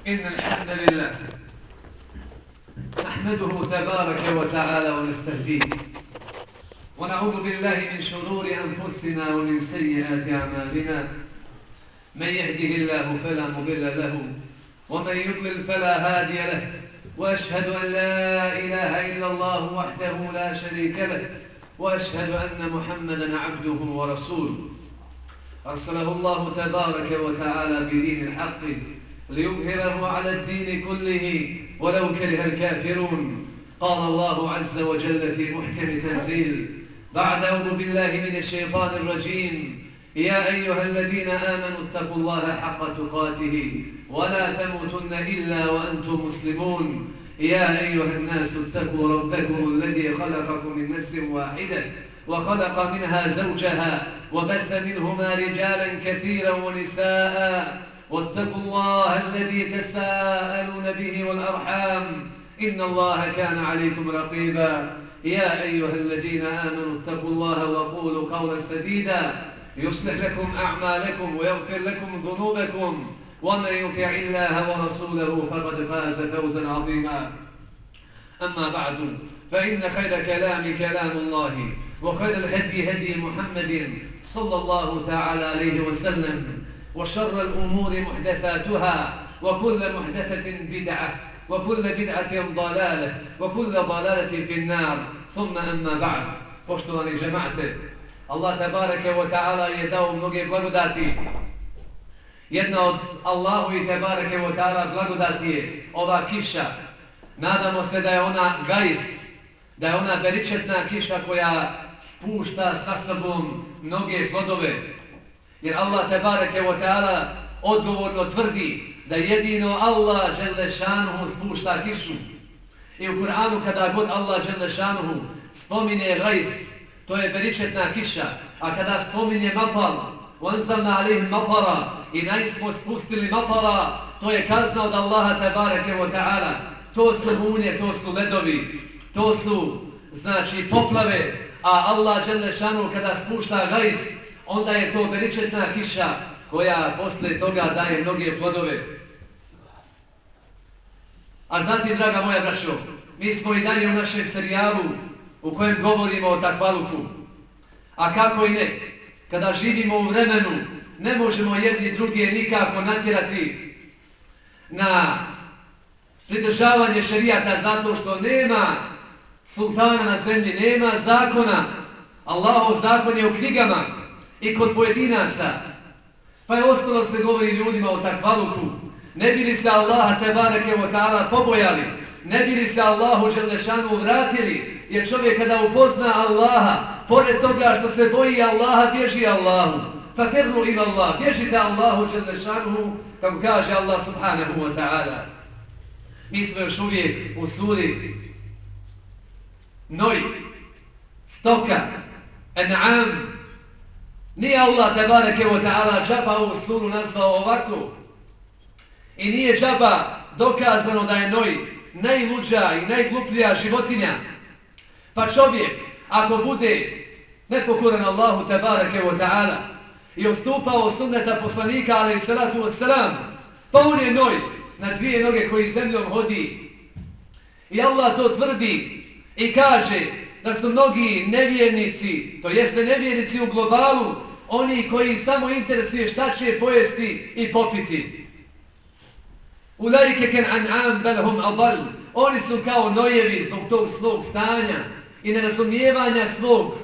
إن الحمد لله نحمده تبارك وتعالى ونستهديه ونعوذ بالله من شرور أنفسنا ومن سيئات أعمالنا. من يهده الله فلا مضل له ومن يضلل فلا هادي له، وأشهد أن لا إله إلا الله وحده لا شريك له، وأشهد أن محمدا عبده ورسوله أرسله الله تبارك وتعالى بدين الحق ليظهره على الدين كله ولو كره الكافرون. قال الله عز وجل في محكم تنزيل بعد أعوذ بالله من الشيطان الرجيم: يا أيها الذين آمنوا اتقوا الله حق تقاته ولا تموتن إلا وأنتم مسلمون. يا أيها الناس اتقوا ربكم الذي خلقكم من نفس واحدة وخلق منها زوجها وبث منهما رجالا كثيرا ونساء، واتقوا الله الذي تساءلون به والأرحام إن الله كان عليكم رقيبا. يا أيها الذين آمنوا اتقوا الله وقولوا قولا سديدا يصلح لكم أعمالكم ويغفر لكم ذنوبكم، ومن يطع الله ورسوله فقد فاز فوزا عظيما. أما بعد، فإن خير كلام الله، وخير الهدي هدي محمد صلى الله تعالى عليه وسلم، وشر الأمور محدثاتها، وكل محدثة بدعة، وكل بدعة ضلالة، وكل ضلالة في النار. ثم أما بعد. Poštovani džemate, Allah tebareke ve ta'ala je dao mnoge blagodati. Jedna od Allahu i tebareke ve ta'ala blagodati je ova kiša. Nadamo se da je ona gajf, da je ona beričetna kiša koja spušta sa sobom mnoge plodove. Jer Allah tebareke ve ta'ala odgovorno tvrdi da jedino Allah dželle šanuhu spušta kišu. I u Kur'anu kada god Allah dželle šanuhu spominje gajf, to je beričetna kiša, a kada spominje matar, وَانْزَلْنَا عَلَيْهِمْ مَطَرًا, i najsmo spustili matara, to je kazna od Allaha tebareke ve ta'ala. To su munje, to su ledovi, to su znači poplave, a Allah dželle šanuhu kada spušta gajf, onda je to beričetna kiša koja posle toga daje mnoge plodove. A zatim, draga moja braćo, mi smo i dalje u našem serijalu u kojem govorimo o takvaluku. A kako i ne, kada živimo u vremenu, ne možemo jedni druge nikako natjerati na pridržavanje šerijata zato što nema sultana na zemlji, nema zakona. Allahov zakon je u knjigama i kod pojedinaca. Pa je ostalo se govori ljudima o takvaluku. Ne bi li se Allaha tebareke ve ta'ala pobojali, ne bi li se Allahu dželle šanuhu vratili, jer čovjek kada upozna Allaha, pored toga što se boji Allaha, bježi Allahu. Fafirru ila Allah, bježite Allahu dželle šanuhu, kako kaže Allah subhanahu wa ta'ala. Mi smo još uvijek u suri Noj, stoka, En'am. Nije Allah tebareke ve ta'ala džaba ovu suru nazvao ovako. I nije džaba dokazano da je Noj najluđa i najgluplja životinja. Pa čovjek, ako bude nepokoran Allahu tebareke ve ta'ala i odstupao sunneta poslanika alejhi salatu vesselam, pa on je Noj na dvije noge koji zemljom hodi. I Allah to tvrdi i kaže da su mnogi nevjernici, to jeste nevjernici u globalu, oni koji samo interesuje šta će pojesti i popiti. Ulaike ken an'am bel hum adall. Oni su kao nojevi zbog tog svog stanja i nerazumijevanja svog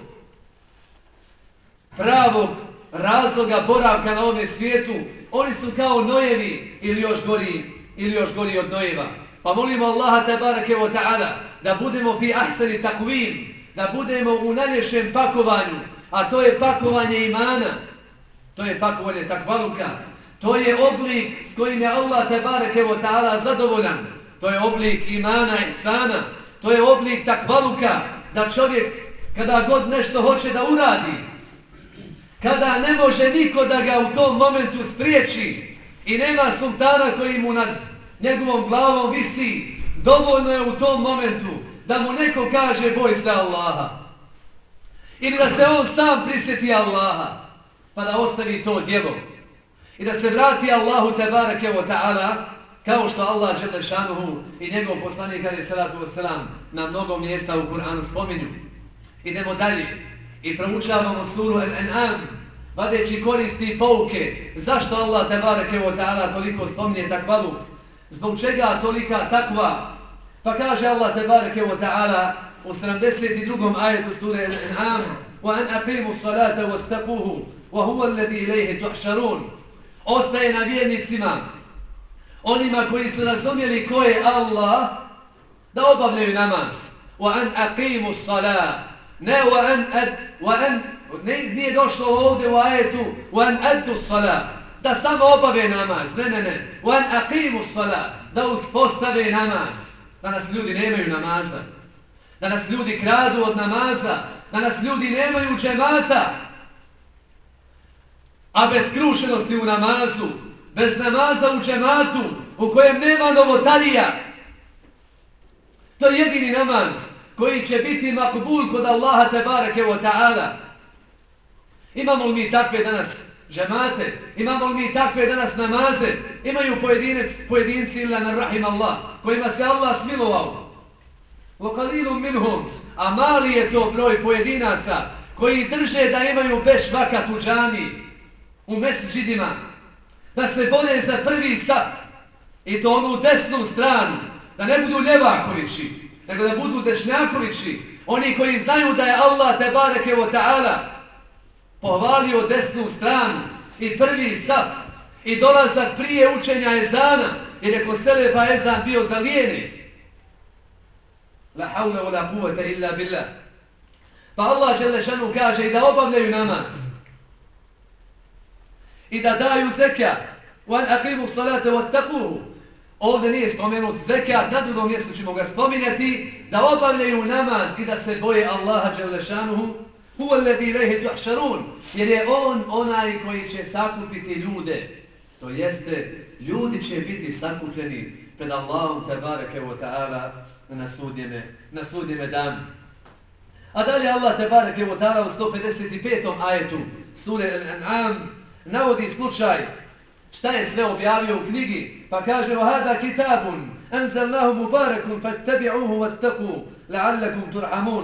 pravog razloga boravka na ovom svijetu. Oni su kao nojevi ili još gori od nojeva. Pa molimo Allaha tebareke ve ta'ala da budemo fi ahsani takvim, da budemo u najljepšem pakovanju, a to je pakovanje imana, to je pakovanje takvaluka, to je oblik s kojim je Allah tebareke ve ta'ala zadovoljan, to je oblik imana, ihsana, to je oblik takvaluka, da čovjek kada god nešto hoće da uradi, kada ne može niko da ga u tom momentu spriječi i nema sultana koji mu nad njegovom glavom visi, dovoljno je u tom momentu da mu neko kaže boj se Allaha. Ili da se on sam prisjeti Allaha, pa da ostavi to djelo. I da se vrati Allahu tebareke ve ta'ala Kao što Allah dželle šanuhu i njegov poslanik alejhi salatu vesselam na mnogo mjesta u Kur'anu spominju. Idemo dalje i proučavamo suru Al-An'am, vadeći koristi i pouke. Zašto Allah tebareke ve ta'ala toliko spominje takvalu? Zbog čega tolika takva? Pa kaže Allah tebareke ve ta'ala u 72. ajetu sure Al-An'am: "Wa an aqimu s-salata wattaquhu wa huwa alladhi ilayhi tuhsharun." Ostaje na vjernicima, onima koji su razumjeli ko je Allah, da obavljaju namaz. Wa an aqimu s-salat. Ne nije došlo ovdje u ajetu wa an addu s-salat, da samo obave namaz. Ne. Wa an aqimu s-salat, da uspostave namaz. Danas ljudi nemaju namaza. Danas ljudi kradu od namaza. Danas ljudi nemaju džemata. A bez skrušenosti u namazu, bez namaza u džematu, u kojem nema novotarija, to je jedini namaz koji će biti makbul kod Allaha tebareke ve ta'ala. Imamo li mi takve danas džemate? Imamo li mi takve danas namaze? Imaju pojedinci illa man rahim Allah, kojima se Allah smilovao. وَقَلِيلٌ مِنْهُمْ, a mali je to broj pojedinaca koji drže da imaju beš vakat u džami, u mesdžidima, da se bore za prvi sat i to onu desnu stranu, da ne budu ljevakovići, nego da budu dešnjakovići, oni koji znaju da je Allah tebareke ve ta'ala pohvalio desnu stranu i prvi sat i dolazak prije učenja ezana, jer je kod selefa ezan bio za lijeni. La haula wa la kuvvete illa billah. Pa Allah dželle šanu kaže i da obavljaju namaz i da daju zekat. Wa an aqimu s-salata wattaquhu. Ovdje nije spomenut zekat, na drugom mjestu ćemo ga spominjati, da obavljaju namaz i da se boje Allaha dželle šanuhu. Huwa alladhi ilayhi tuhsharun, jer je on onaj koji će sakupiti ljude. To jeste, ljudi će biti sakupljeni pred Allahom tebareke ve ta'ala na sudnjeme danu. A dalje Allah tebareke ve ta'ala u 155. ajetu sure Al-An'am navodi slučaj šta je sve objavio u knjigi, pa kaže: "Hada kitabun anzalnahu mubarakun fattabi'uhu wattaqu la'allakum turhamun."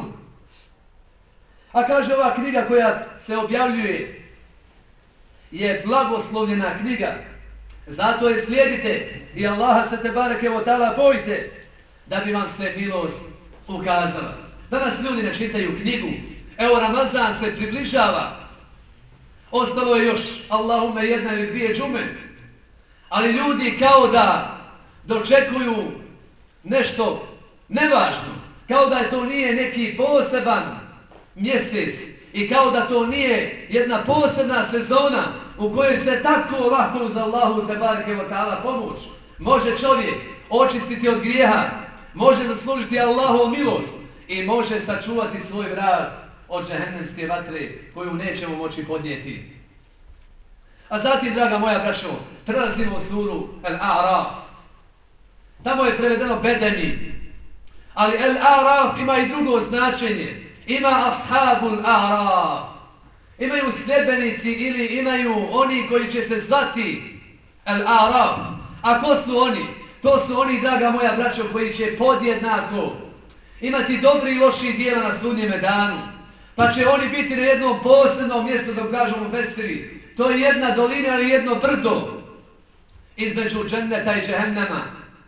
A kaže, ova knjiga koja se objavljuje je blagoslovljena knjiga. Zato je slijedite i Allaha se tebareke ve ta'ala bojite, da bi vam se milost ukazala. Danas ljudi ne čitaju knjigu. Evo, Ramazan se približava. Ostalo je još, Allahume, jedna ili dvije džume. Ali ljudi kao da dočekuju nešto nevažno. Kao da to nije neki poseban mjesec i kao da to nije jedna posebna sezona u kojoj se tako lako uz Allahu tebareke ve ta'ala pomoć može čovjek očistiti od grijeha, može zaslužiti Allahovu milost i može sačuvati svoj vrat od džehennemske vatre koju nećemo moći podnijeti. A zatim, draga moja braćo, prelazimo u suru Al-A'raf. Tamo je prevedeno bedeni, ali Al-A'raf ima i drugo značenje. Ima ashabul a'raf, imaju sljedbenici ili imaju oni koji će se zvati Al-A'raf. A ko su oni? To su oni, draga moja braćo, koji će podjednako imati dobri i loši dijela na sudnjeme danu. Pa će oni biti na jednom posebnom mjestu, da kažemo Besiri. To je jedna dolina ili jedno brdo između dženneta i džehennema.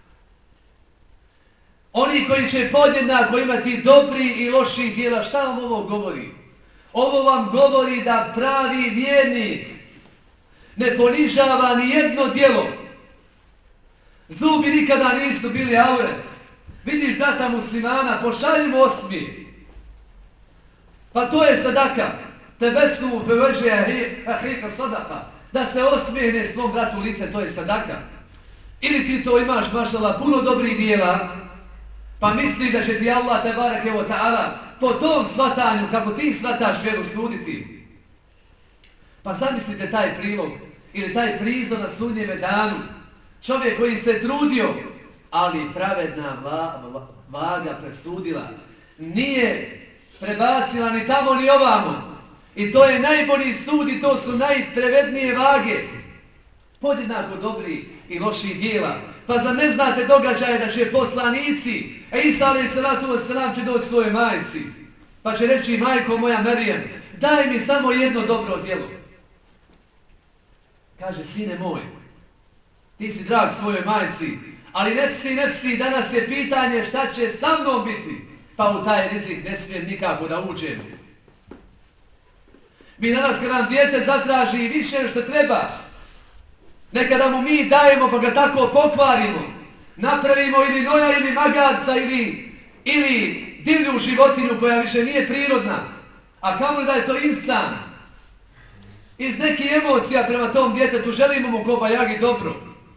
Oni koji će podjednako imati dobri i loši dijela. Šta vam ovo govori? Ovo vam govori da pravi vjernik ne ponižava ni jedno djelo. Zubi nikada nisu bili auret. Vidiš brata muslimana, pošaljimo osmi. Pa to je sadaka. Tebe su beveže ahika sadaka. Da se osmijene svom bratu lice, to je sadaka. Ili ti to imaš, mašallah, puno dobrih dijela, pa misli da će ti Allah tebareke ve ta'ala po tom shvatanju, kako ti shvataš vjeru, suditi. Pa zamislite taj prilog ili taj prizor na sudnjeme danu. Čovjek koji se trudio, ali pravedna vaga presudila. Nije prebacila ni tamo ni ovamo. I to je najbolji sud i to su najprevednije vage. Podjednako dobri i loši dijela. Pa zar ne znate događaje da će poslanici, Isa alaih salatu wasalam će doći svojoj majci, pa će reći, majko moja Merijem, daj mi samo jedno dobro djelo. Kaže, sine moj, ti si drag svojoj majci, ali nepsi, danas je pitanje šta će sa mnom biti, pa u taj rizik ne smijem nikako da uđem. Mi danas kad nam dijete zatraži više što treba, nekada mu mi dajemo pa ga tako pokvarimo, napravimo ili noja ili magarca ili divlju životinju koja više nije prirodna, a kamoli da je to insan. Iz nekih emocija prema tom djetetu želimo mu ko bajagi dobro.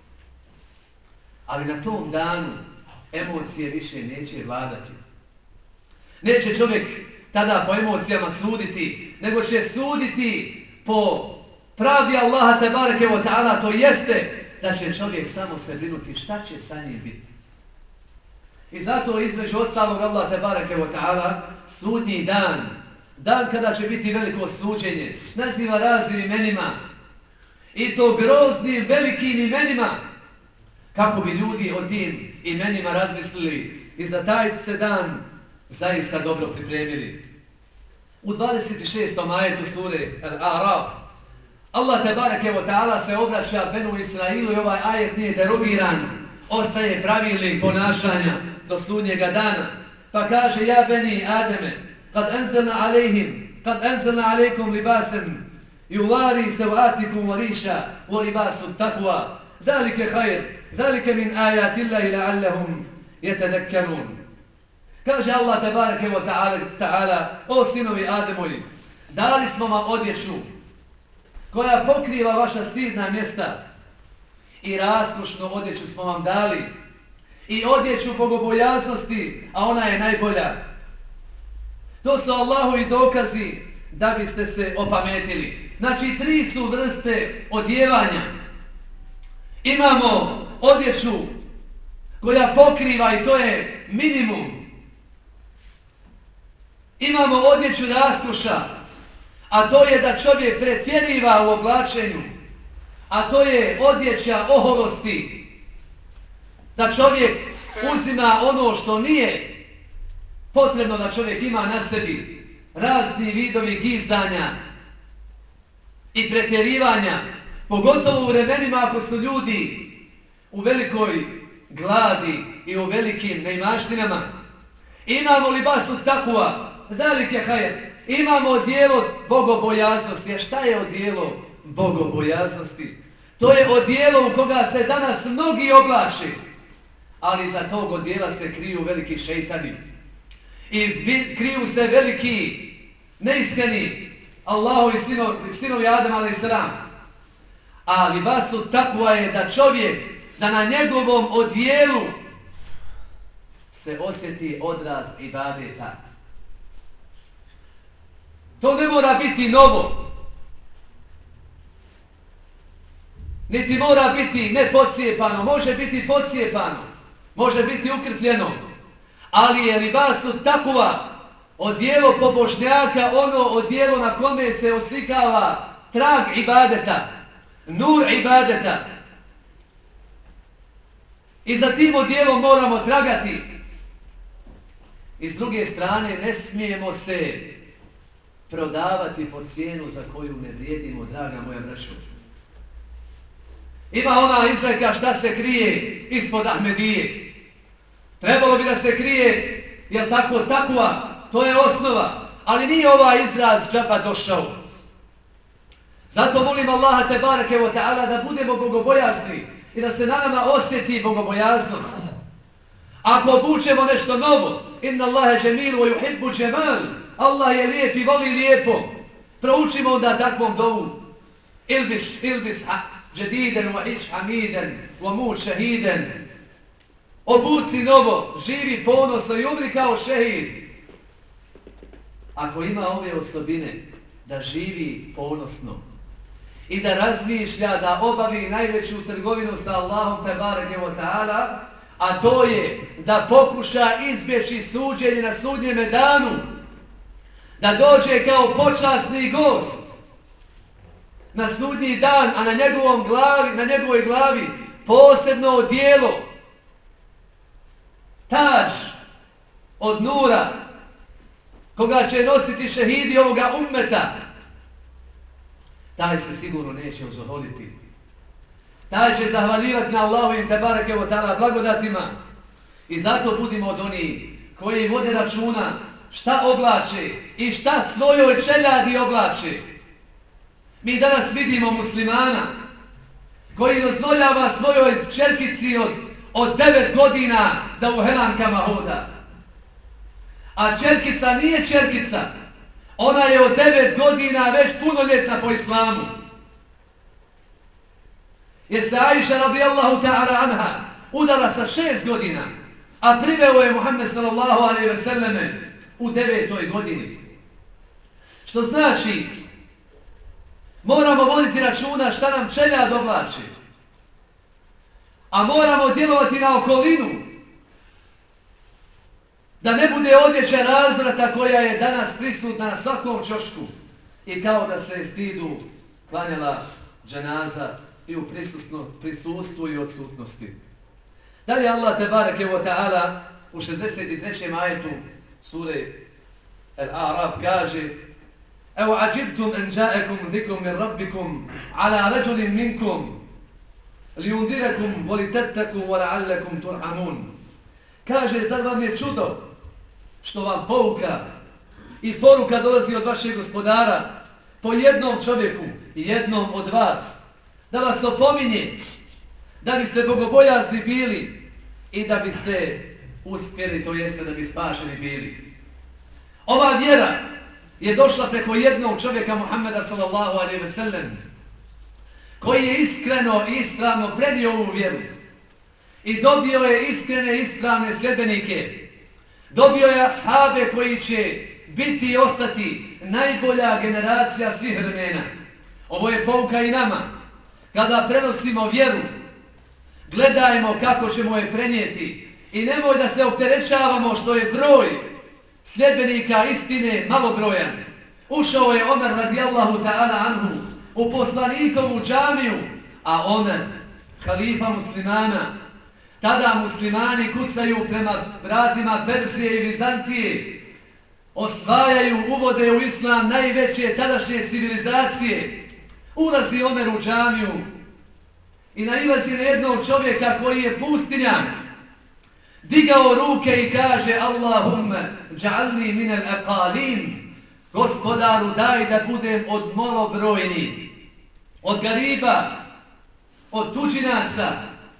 Ali na tom danu emocije više neće vladati. Neće čovjek tada po emocijama suditi, nego će suditi po pravdi Allaha tebareke ve ta'ala, to jeste da će čovjek samo se brinuti šta će sa njim biti. I zato između ostalog Allah tebareke ve ta'ala sudnji dan kada će biti veliko suđenje, naziva raznim imenima i to groznim velikim imenima, kako bi ljudi o tim imenima razmislili i za taj se dan zaista dobro pripremili. U 26. ajetu sure Al-A'raf Allah tebareke ve ta'ala se obraća Benu Israilu i ovaj ajet nije derogiran, ostaje pravilnik ponašanja do sudnjega dana. Pa kaže, ja Beni Ademe, kad anzalna alejkum libasan yuwari sawatikum wa risha wa libasu taqwa zalika khair zalika min ayati llahi la'allahum yatadhakkarun. Kaže Allah tebareke ve ta'ala, o sinovi Ademovi, dali smo vam odjeću koja pokriva vaša stidna mjesta i raskošnu odjeću smo vam dali i odjeću bogobojaznosti, a ona je najbolja. To su Allahovi dokazi da biste se opametili. Znači, 3 su vrste odjevanja. Imamo odjeću koja pokriva i to je minimum. Imamo odjeću raskoša, a to je da čovjek pretjeriva u oblačenju, a to je odjeća oholosti. Da čovjek uzima ono što nije potrebno da čovjek ima na sebi, razni vidovi gizdanja i pretjerivanja, pogotovo u vremenima ako su ljudi u velikoj gladi i u velikim neimaštinama. Imamo libasu takva, zalike hajer, imamo odijelo bogobojaznosti. A šta je odijelo bogobojaznosti? To je odijelo u koga se danas mnogi oblače, ali za tog odijela se kriju veliki šejtani. I kriju se veliki, neiskreni Allahovi sinovi Adam a.s. A libasu takva je da čovjek, da na njegovom odijelu se osjeti odraz ibadeta. To ne mora biti novo, niti mora biti ne podcijepano, može biti podcijepano, može biti ukrpljeno, ali je libasu takva odijelo pobožnjaka, ono odijelo na kome se oslikava trag ibadeta, nur ibadeta. I za tim odijelom moramo tragati. I s druge strane ne smijemo se prodavati po cijenu za koju ne vrijedimo, draga moja braćo. Ima ona izreka šta se krije ispod Ahmedije. Trebalo bi da se krije, jel tako, takva, to je osnova, ali nije ovaj izraz džaba došao. Zato molim Allaha tebareke ve ta'ala da budemo bogobojazni i da se na nama osjeti bogobojaznost. Ako obučemo nešto novo, inna Allahe džemilu wa yuhibbu džemal, Allah je lijep i voli lijepo, proučimo onda takvom dovu. Ilbis džediden wa iš hamiden wa mut šehiden. Obuci novo, živi ponosno i umri kao šehid. Ako ima ove osobine, da živi ponosno i da razmišlja, da obavi najveću trgovinu sa Allahom tebareke ve ta'ala, a to je da pokuša izbjeći suđenje na sudnjeme danu, da dođe kao počasni gost na sudnji dan, a na njegovoj glavi posebno odijelo, tađ od nura, koga će nositi šehidi ovoga ummeta, taj se sigurno neće ozoholiti. Taj će zahvaljivati na Allahovim tebareke ve ta'ala blagodatima. I zato budimo od onih koji vode računa šta oblače i šta svojoj čeljadi oblače. Mi danas vidimo muslimana koji dozvoljava svojoj čerkici od 9 godina da u helankama hoda. A čerkica nije čerkica. Ona je od 9 godina već punoljetna po islamu. Jer se Aisha radijallahu ta'ala anha udala sa 6 godina, a priveo je Muhammed sallallahu alejhi ve selleme u 9. godini. Što znači, moramo voditi računa šta nam čeljad oblači. A moramo djelovati na okolinu. Da ne bude odjeća razvrata koja je danas prisutna na svakom ćošku. I kao da se stidu klanjala dženaza i u prisustvu i odsutnosti. Dalje Allah tebareke ve ta'ala u 63. ajetu sure Al-A'raf kaže: "Evo ađibtum en ja'ekum zikum min rabbikum ala rađulin minkum liundirakum volitettakum wa la'allakum turhamun." Kaže, zar vam je čudo što vam pouka i poruka dolazi od vašeg gospodara po jednom čovjeku, jednom od vas, da vas opominje, da biste bogobojazni bili i da biste uspjeli, to jeste da bi spašeni bili. Ova vjera je došla preko jednog čovjeka Muhammeda sallallahu alejhi ve sellem, koji je iskreno i ispravno prenio ovu vjeru i dobio je iskrene i ispravne sljedbenike. Dobio je ashabe koji će biti i ostati najbolja generacija svih vremena. Ovo je pouka i nama. Kada prenosimo vjeru, gledajmo kako ćemo je prenijeti i nemoj da se opterećavamo što je broj sljedbenika istine malobrojan. Ušao je Omer radijallahu ta'ala anhu u poslanikovu džamiju, a Omer, halifa muslimana, tada muslimani kucaju prema vratima Perzije i Vizantije, osvajaju, uvode u islam najveće tadašnje civilizacije. Ulazi Omer u džamiju i nailazi na jednog čovjeka koji je pustinjak. Digao ruke i kaže: "Allahumme dža'alni minel aqalin." Gospodaru, daj da budem od malobrojnih, od gariba, od tuđinaca.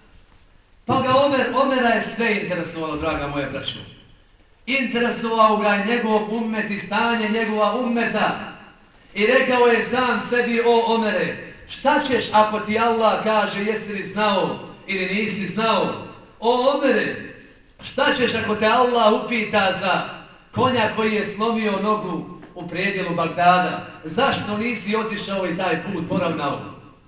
Pa ga Omera je sve interesovalo, draga moja braćo. Interesovao ga je njegov ummet i stanje njegova ummeta. I rekao je sam sebi: "O Omere, šta ćeš ako ti Allah kaže jesi li znao ili nisi znao? O Omere, šta ćeš ako te Allah upita za konja koji je slomio nogu u predjelu Bagdada? Zašto nisi otišao i taj put poravnao?"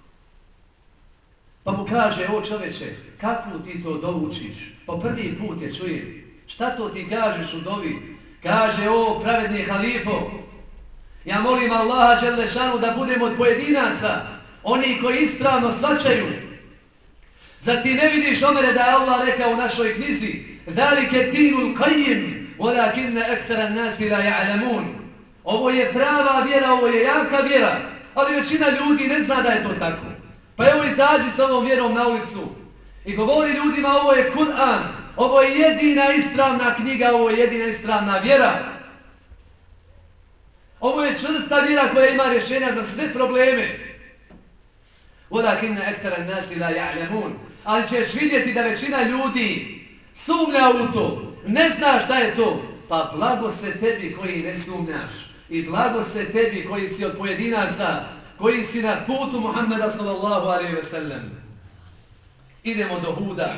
Pa mu kaže: "O čoveče, kakvu ti to dovučiš? Po prvi put je čujem. Šta to ti kažeš u dovi?" Kaže: "O pravedni halifo, ja molim Allaha dželle šanu da budem od pojedinaca, oni koji ispravno shvaćaju. Zar ti ne vidiš, Omere, da je Allah rekao u našoj knjizi: Zalike dinul qayyim, walakinna akthara an-nasi la ya'lamun." Ovo je prava vjera, ovo je jaka vjera, ali većina ljudi ne zna da je to tako. Pa evo izađi sa ovom vjerom na ulicu i govori ljudima: ovo je Kur'an, ovo je jedina ispravna knjiga, ovo je jedina ispravna vjera. Ovo je čvrsta vjera koja ima rješenja za sve probleme. Walakinna akthara an-nasi la ya'lamun. Ali ćeš vidjeti da većina ljudi sumnja u to, ne zna šta je to. Pa blago se tebi koji ne sumnjaš i blago se tebi koji si od pojedinaca, koji si na putu Muhammeda sallallahu alejhi ve sellem. Idemo do Huda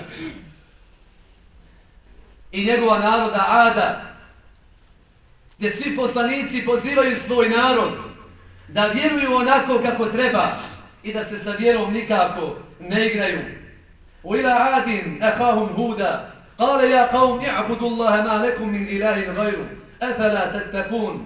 i njegova naroda Ada, gdje svi poslanici pozivaju svoj narod da vjeruju onako kako treba i da se sa vjerom nikako ne igraju. U ila Adin ahahum Huda kale: "Ja qaum i'budu Allaha ma lakum min ilahin gajru, afala tattakun."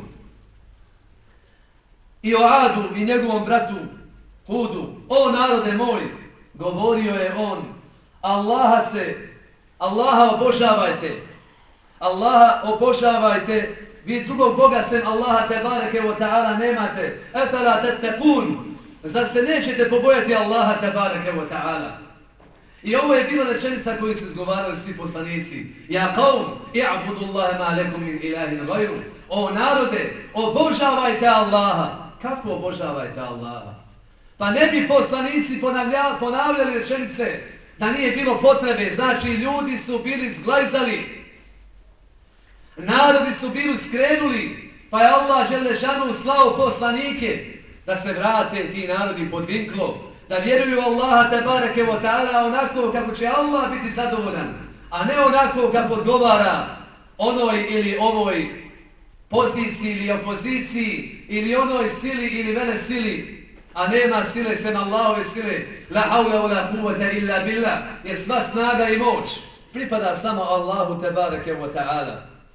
I o Adu i njegovom bratu Hudu: "O narode moj," govorio je on, Allaha obožavajte. Allaha obožavajte. Vi drugog Boga sem Allaha tebareke wa ta'ala nemate. Efela tettekun. Zar se nećete pobojati Allaha tebareke wa ta'ala? I ovo je bila rečenica koju su izgovarali svi poslanici. Ja qaum, i'budu Allahe ma lekum min ilahin gajru. O narode, obožavajte Allaha. Kako obožavajte Allaha? Pa ne bi poslanici ponavljali rečenice da nije bilo potrebe. Znači, ljudi su bili zglajzali. Narodi su bili skrenuli. Pa je Allah Đelešanu slao poslanike da se vrate ti narodi pod vinklo. Da vjeruju Allaha tebareke wa ta'ala onako kako će Allah biti zadovoljan. A ne onako kako odgovara onoj ili ovoj poziciji ili opoziciji ili onoj sili ili vele sili. A nema sile sem Allahove sile. La hawla wa la kuvvete illa billah. Jer sva snaga i moć pripada samo Allahu tebareke wa ta'ala.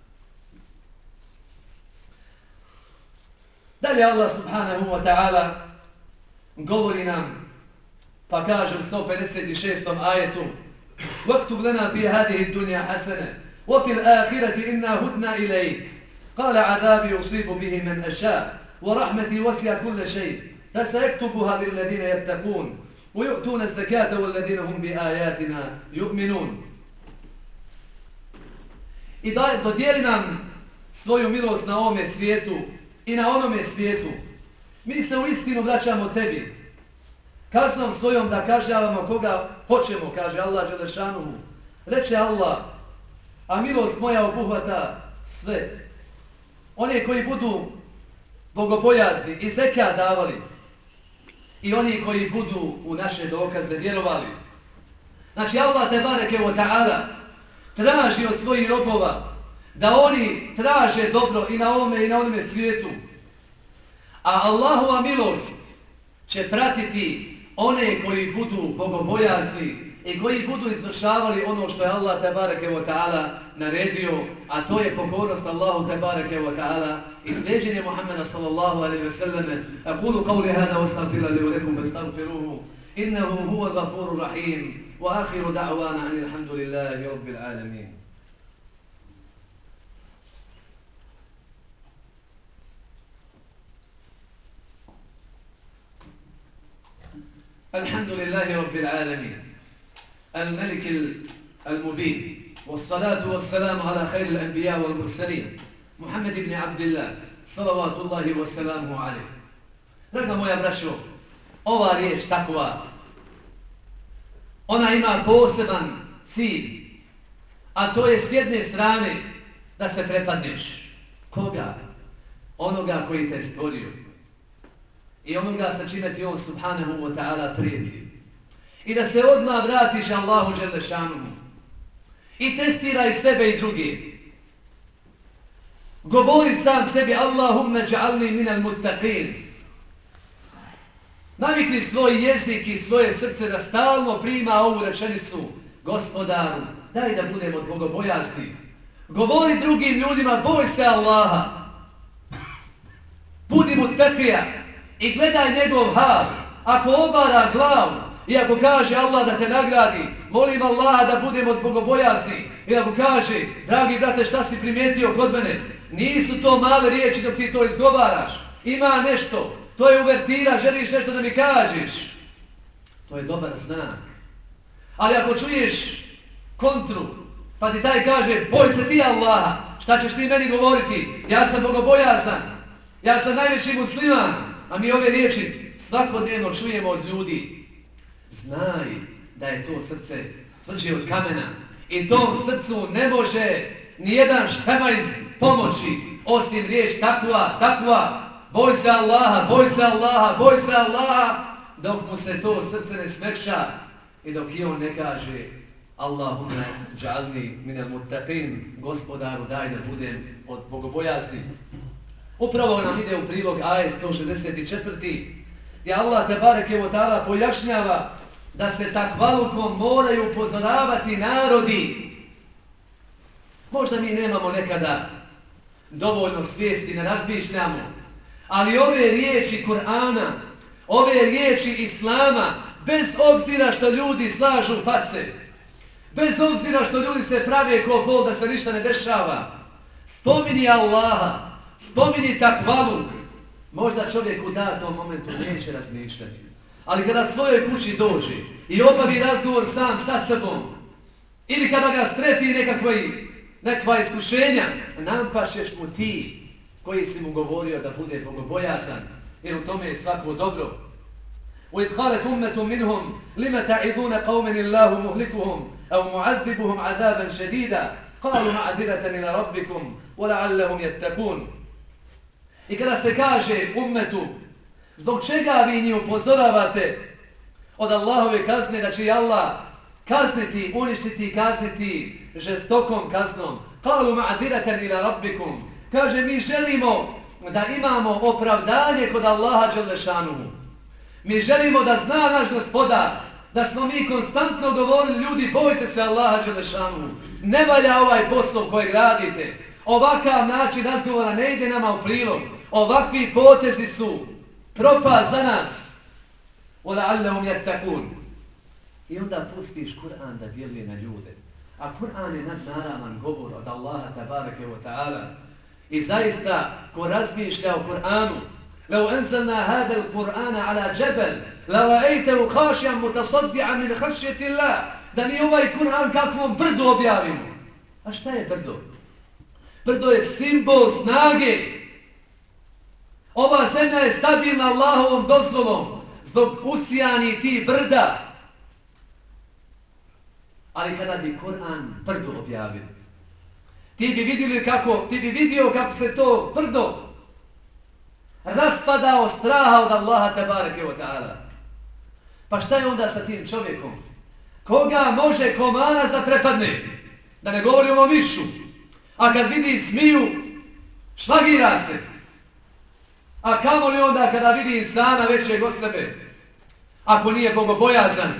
Dalje Allah subhanahu wa ta'ala govori nam, pa kaže u 156. ajetu: وَاكْتُبْ لَنَا فِي هَذِهِ الدُّنْيَا حَسَنَةً وَفِي الْآخِرَةِ إِنَّا هُدْنَا إِلَيْكَ قَالَ عَذَابِي أُصِيبُ بِهِ مَنْ أَشَاءُ وَرَحْمَتِي وَسِعَتْ كُلَّ شَيْءٍ فَسَيَكْتُبُهَا لِلَّذِينَ يَتَّقُونَ وَيُؤْتُونَ الزَّكَاةَ وَالَّذِينَ هُمْ بِآيَاتِنَا يُؤْمِنُونَ. I dodijeli nam svoju milost na ovome svijetu i na onome svijetu. Mi se u istinu vraćamo tebi. Kaznom svojom da kažnjavamo koga hoćemo, kaže Allah Đelešanuhu. Reče Allah, a milost moja obuhvata sve. One koji budu bogobojazni i zekat davali i oni koji budu u naše dokaze vjerovali. Znači Allah tebareke wa ta'ala traži od svojih robova da oni traže dobro i na ovome i na onome svijetu. A Allahova milost će pratiti one koji budu bogobojazni i koji budu izvršavali ono što je Allah tebareke wa ta'ala naredio, a to je pokornost Allahu tebareke wa ta'ala i slijeđenje Muhammeda sallallahu alaihi ve selleme. Aqulu qawli hada wa astaghfiru li wa lakum fastaghfiruhu innahu huwa al-ghafurur rahim wa akhiru da'wana anil hamdulillahi rabbil alamin. الحمد لله رب العالمين الملك المبين والصلاة والسلام على خير الأنبياء والمرسلين محمد بن عبد الله صلوات الله وسلامه عليه. Draga moja braćo, ova riječ takva, ona ima poseban cilj, a to je s jedne strane da se prepadneš. Koga? Onoga koji te stvorio. I onoga sa čime ti on subhanahu wa ta'ala prijeti. I da se odmah vratiš Allahu Đelešanuhu. I testiraj sebe i druge. Govori sam sebi Allahumme ja'alni minal muttaqin. Navikni svoj jezik i svoje srce da stalno prima ovu rečenicu: Gospodaru, daj da budem od bogobojazni. Govori drugim ljudima: boj se Allaha. Budi muttaqija. I gledaj njegov hal. Ako obara glavu i ako kaže Allah da te nagradi, molim Allaha da budem od bogobojazni. I ako kaže: dragi brate, šta si primijetio kod mene? Nisu to male riječi dok ti to izgovaraš. Ima nešto. To je uvertira, želiš nešto da mi kažeš. To je dobar znak. Ali ako čuješ kontru, pa ti taj kaže: boj se ti Allaha, šta ćeš ti meni govoriti? Ja sam bogobojazan. Ja sam najveći musliman. A mi ove riječi svakodnevno čujemo od ljudi. Znaj da je to srce tvrđe od kamena. I tom srcu ne može nijedan špemajz pomoći osim riječ takva. Boj se Allaha, boj se Allaha, boj se Allaha. Dok mu se to srce ne smekša i dok i on ne kaže: Allahumme ja'alni minal muttaqin. Gospodaru, daj da budem od bogobojazni. Upravo nam ide u prilog ajet 164. gdje Allah tebareke wa ta'ala pojašnjava da se takvalukom moraju upozoravati narodi. Možda mi nemamo nekada dovoljno svijesti, ne razmišljamo, ali ove riječi Kur'ana, ove riječi Islama, bez obzira što ljudi slažu face, Bez obzira što ljudi se prave ko bol da se ništa ne dešava. Spomini Allaha, spomini takvaluk. Možda čovjek u datom momentu neće razmišljati. Ali kada svojoj kući dođe i obavi razgovor sam sa sobom, ili kada ga strefi nekakva iskušenja, nampašćeš mu ti koji si mu govorio da bude bogobojazan, jer u tome je svako dobro. وَإِذْ قَالَتْ أُمَّةٌ مِّنْهُمْ لِمَ تَعِظُونَ قَوْمًا اللَّهُ مُهْلِكُهُمْ أَوْ مُعَذِّبُهُمْ عَذَابًا شَدِيدًا قَالُوا مَعْذِرَةً إِلَى رَبِّكُمْ وَلَعَلَّهُمْ يَتَّقُونَ. I kada se kaže ummetu, zbog čega vi njih upozoravate od Allahove kazne, da će Allah kazniti, uništiti i kazniti žestokom kaznom. قَالُوا مَعْذِرَةً إِلَى رَبِّكُمْ. Kaže, mi želimo da imamo opravdanje kod Allaha dželešanuhu. Mi želimo da zna naš gospodar, da smo mi konstantno govorili, ljudi, bojte se Allaha dželešanuhu. Ne valja ovaj posao kojeg radite. Ovakav način razgovora ne ide nama u prilog. Ovakvi potezi su propast za nas. وَلَعَلَّهُمْ يَتَّقُونَ. I onda pustiš Kur'an da djeluje na ljude. A Kur'an je nadnaravan govor od Allaha tabareke wa ta'ala. I zaista, ko razmišlja o Kur'anu, لو أنزلنا هذا القرآن على جبل لرأيته خاشعا متصدعا من خشية الله. Da mi ovaj Kur'an kakvom brdu objavimo. A šta je brdo? Brdo je simbol snage. Ova zemlja je stabilna Allahovom dozvolom zbog usijani ti brda. Ali kada bi Kur'an brdo objavio, ti bi vidio kako se to brdo raspadao straha od Allaha tabareke wa ta'ala. Pa šta je onda sa tim čovjekom? Koga može komara zaprepadne? Da ne govorimo o mišu. A kad vidi smiju, šlagira se. A kamo li onda kada vidi insana većeg od sebe? Ako nije bogobojazan.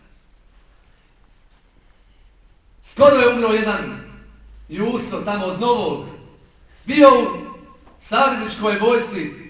Skoro je umro jedan Juso tamo od Novog. Bio u savezničkoj vojsci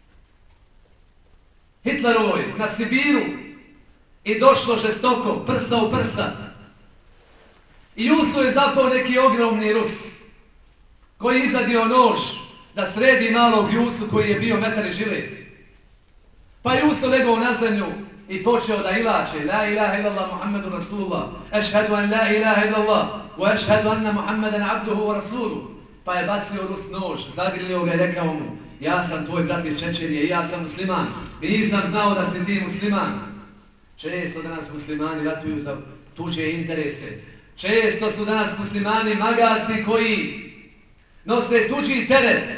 Hitlerovoj na Sibiru i došlo žestoko, prsa u prsa. I Juso je zapao neki ogromni Rus koji je izvadio nož da sredi malog Jusu koji je bio metar i žilet. Pa Juso legao na zemlju i počeo da ilače La ilaha illallah Muhammedun Rasulullah, ešhedu an la ilaha illallah, wa ešhedu anna Muhammeden abduhu wa rasuluh. Pa je bacio Rus nož, zagrlio ga i rekao mu, ja sam tvoj brat iz Čečenije i ja sam musliman. Nisam znao da si ti musliman. Često danas muslimani ratuju za tuđe interese. Često su danas muslimani magarci koji nose tuđi teret.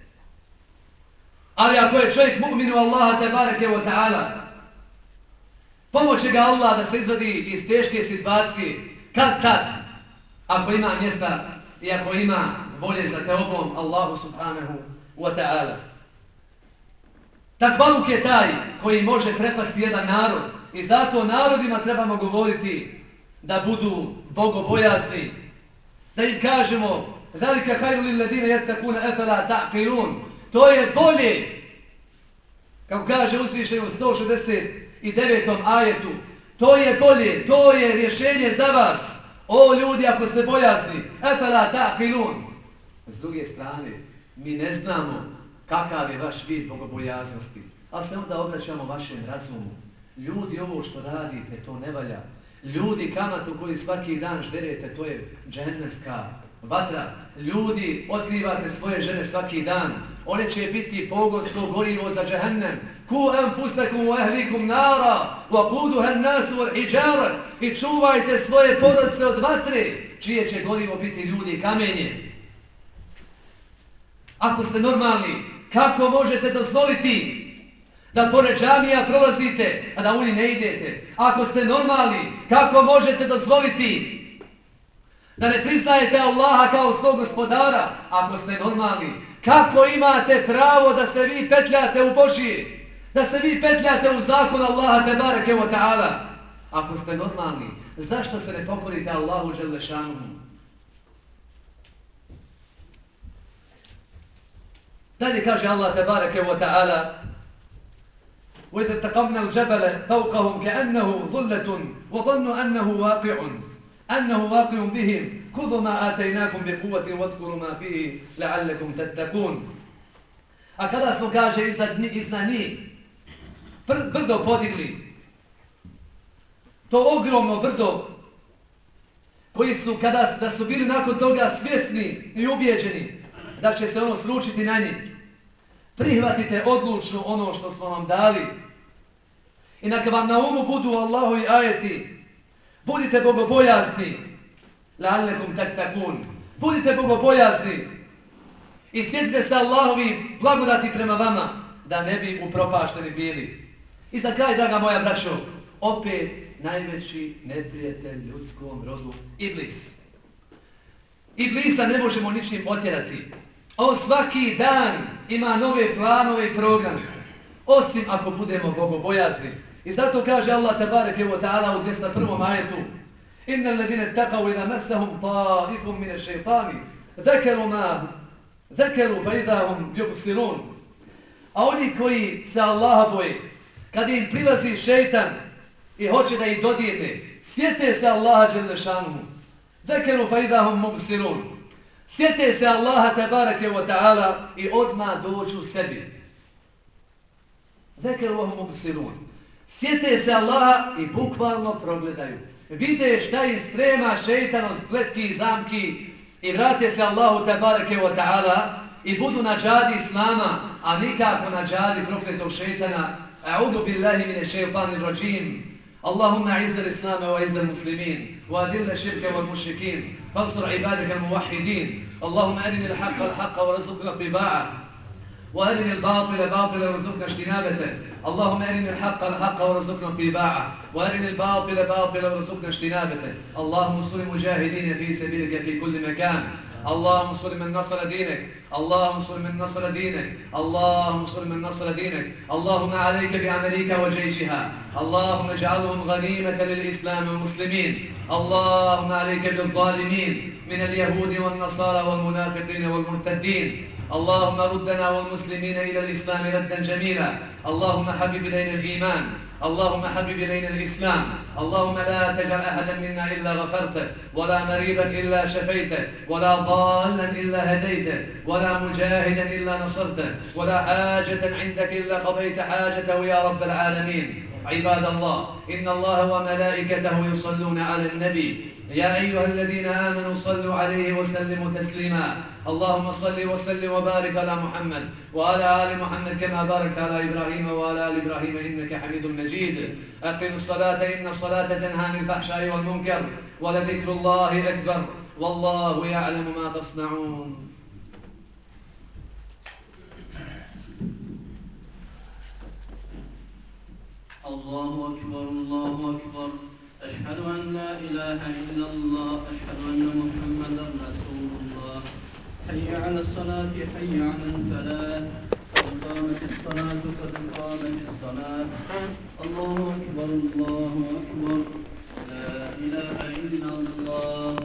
Ali ako je čovjek mu'minu Allaha tebareke wa ta'ala, pomoće ga Allah da se izvadi iz teške situacije, kad tad, ako ima mjesta i ako ima volje za teobom Allahu subhanahu wa ta'ala. Takvaluk je taj koji može prepasti jedan narod i zato narodima trebamo govoriti da budu bogobojazni, da im kažemo zalika khairu lil ladina yattaquna afala ta'qilun. To je bolje, kako kaže uzvišeni u 169. ajetu, to je bolje, to je rješenje za vas, o ljudi ako ste bojazni, afala ta'qilun. S druge strane, mi ne znamo kakav je vaš vid bogobojaznosti, ali se onda obraćamo vašem razumu. Ljudi, ovo što radite, to ne valja. Ljudi, kamatu koji svaki dan žderete, to je džehennemska vatra. Ljudi, otkrivate svoje žene svaki dan. One će biti pogonsko gorivo za džehennem. Ku anfusakum wa ahlikum nara wa quduha an-nasu wal hijara. I čuvajte svoje porodice od vatre, čije će gorivo biti ljudi i kamenje. Ako ste normalni, kako možete dozvoliti da pored džamija prolazite, a da u njih ne idete? Ako ste normalni, kako možete dozvoliti da ne priznajete Allaha kao svog gospodara? Ako ste normalni, kako imate pravo da se vi petljate u Božije, da se vi petljate u zakon Allaha tebareke wa ta'ala? Ako ste normalni, zašto se ne pokorite Allahu dželle šanuhu? Dalje kaže Allah tebareke wa ta'ala وَإِذَا ارْتَقَمْنَا الْجَبَلَ فَوْقَهُمْ كَأَنَّهُ ظُلَّةٌ وَظَنُّوا أَنَّهُ وَاقِعٌ. أنه واقع بهم خذوا ما آتيناكم بقوة واذكروا ما فيه لعلكم تتقون. A kada smo, kaže, iznad njih brdo podigli, to ogromno brdo, koji su, da su bili nakon toga svjesni i ubijeđeni da će se ono sručiti na njih, prihvatite odlučno ono što smo vam dali i neka vam na umu budu Allahovi ajeti, budite bogobojazni, la'allakum tattaqun, budite bogobojazni i sjetite se Allahovi blagodati prema vama, da ne bi upropašteni bili. I za kraj, draga moja braćo, opet najveći neprijatelj ljudskom rodu, Iblis. Iblisa ne možemo ničim otjerati. On svaki dan ima nove planove i programe, osim ako budemo bogobojazni. I zato kaže Allah tebareke ve taala u 201. ajetu: Innal ladina taqaw idha massahum ta'ifun min ash-shaytani zakaru fa idha hum yubsirun. A oni koji se Allaha boje, kad im prilazi šejtan i hoće da ih dodirne, sjete se Allaha dželle šanuhu. Zakaru fa idha hum mubsirun. Sjete se Allaha tebareke ve taala i odmah dođu sebi. Zakaru wa hum mubsirun. Sjete se Allaha i bukvalno progledaju. Vide šta im sprema šejtan od spletki i zamki i vrate se Allahu tebareke ve taala i budu na džadi Islama, a nikako na džadi prokletog šejtana. A'udhu billahi minash shaytanir rajim. اللهم اعز الاسلام واعز المسلمين واذل الشرك والمشركين وانصر عبادك الموحدين. اللهم ارنا الحق الحق وارزقنا اتباعه وارنا الباطل باطلا وارزقنا اجتنابه. اللهم ارنا الحق الحق وارزقنا اتباعه وارنا الباطل باطلا وارزقنا اجتنابه. اللهم انصر المجاهدين في سبيلك في كل مكان. اللهم انصر من نصر دينك. اللهم انصر من نصر دينك. اللهم انصر من نصر دينك. اللهم عليك بأمريكا وجيشها. اللهم اجعلهم غنيمة للإسلام والمسلمين. اللهم عليك بالظالمين من اليهود والنصارى والمنافقين والمرتدين. اللهم ردنا والمسلمين إلى الإسلام ردا جميلا. اللهم حبب إلينا الإيمان. اللهم حبب إلينا الإسلام. اللهم لا تجعل أحدا منا إلا غفرته ولا مريضا إلا شفيته ولا ضالا إلا هديته ولا مجاهدا إلا نصرته ولا حاجة عندك إلا قضيت حاجته يا رب العالمين. عباد الله، إن الله وملائكته يصلون على النبي. يا أيها الذين آمنوا صلوا عليه وسلموا تسليما. اللهم صل وسلم وبارك على محمد وعلى آل محمد كما باركت على إبراهيم وعلى آل إبراهيم إنك حميد مجيد. أقم الصلاة إن الصلاة تنهى عن الفحشاء والمنكر ولذكر الله أكبر والله يعلم ما تصنعون. الله أكبر الله أكبر. أشهد أن لا إله إلا الله. أشهد أن محمدا رسول الله. حي على الصلاة حي على الفلاح. قد قامت الصلاة قد قامت الصلاة. الله أكبر الله أكبر. لا إله إلا الله.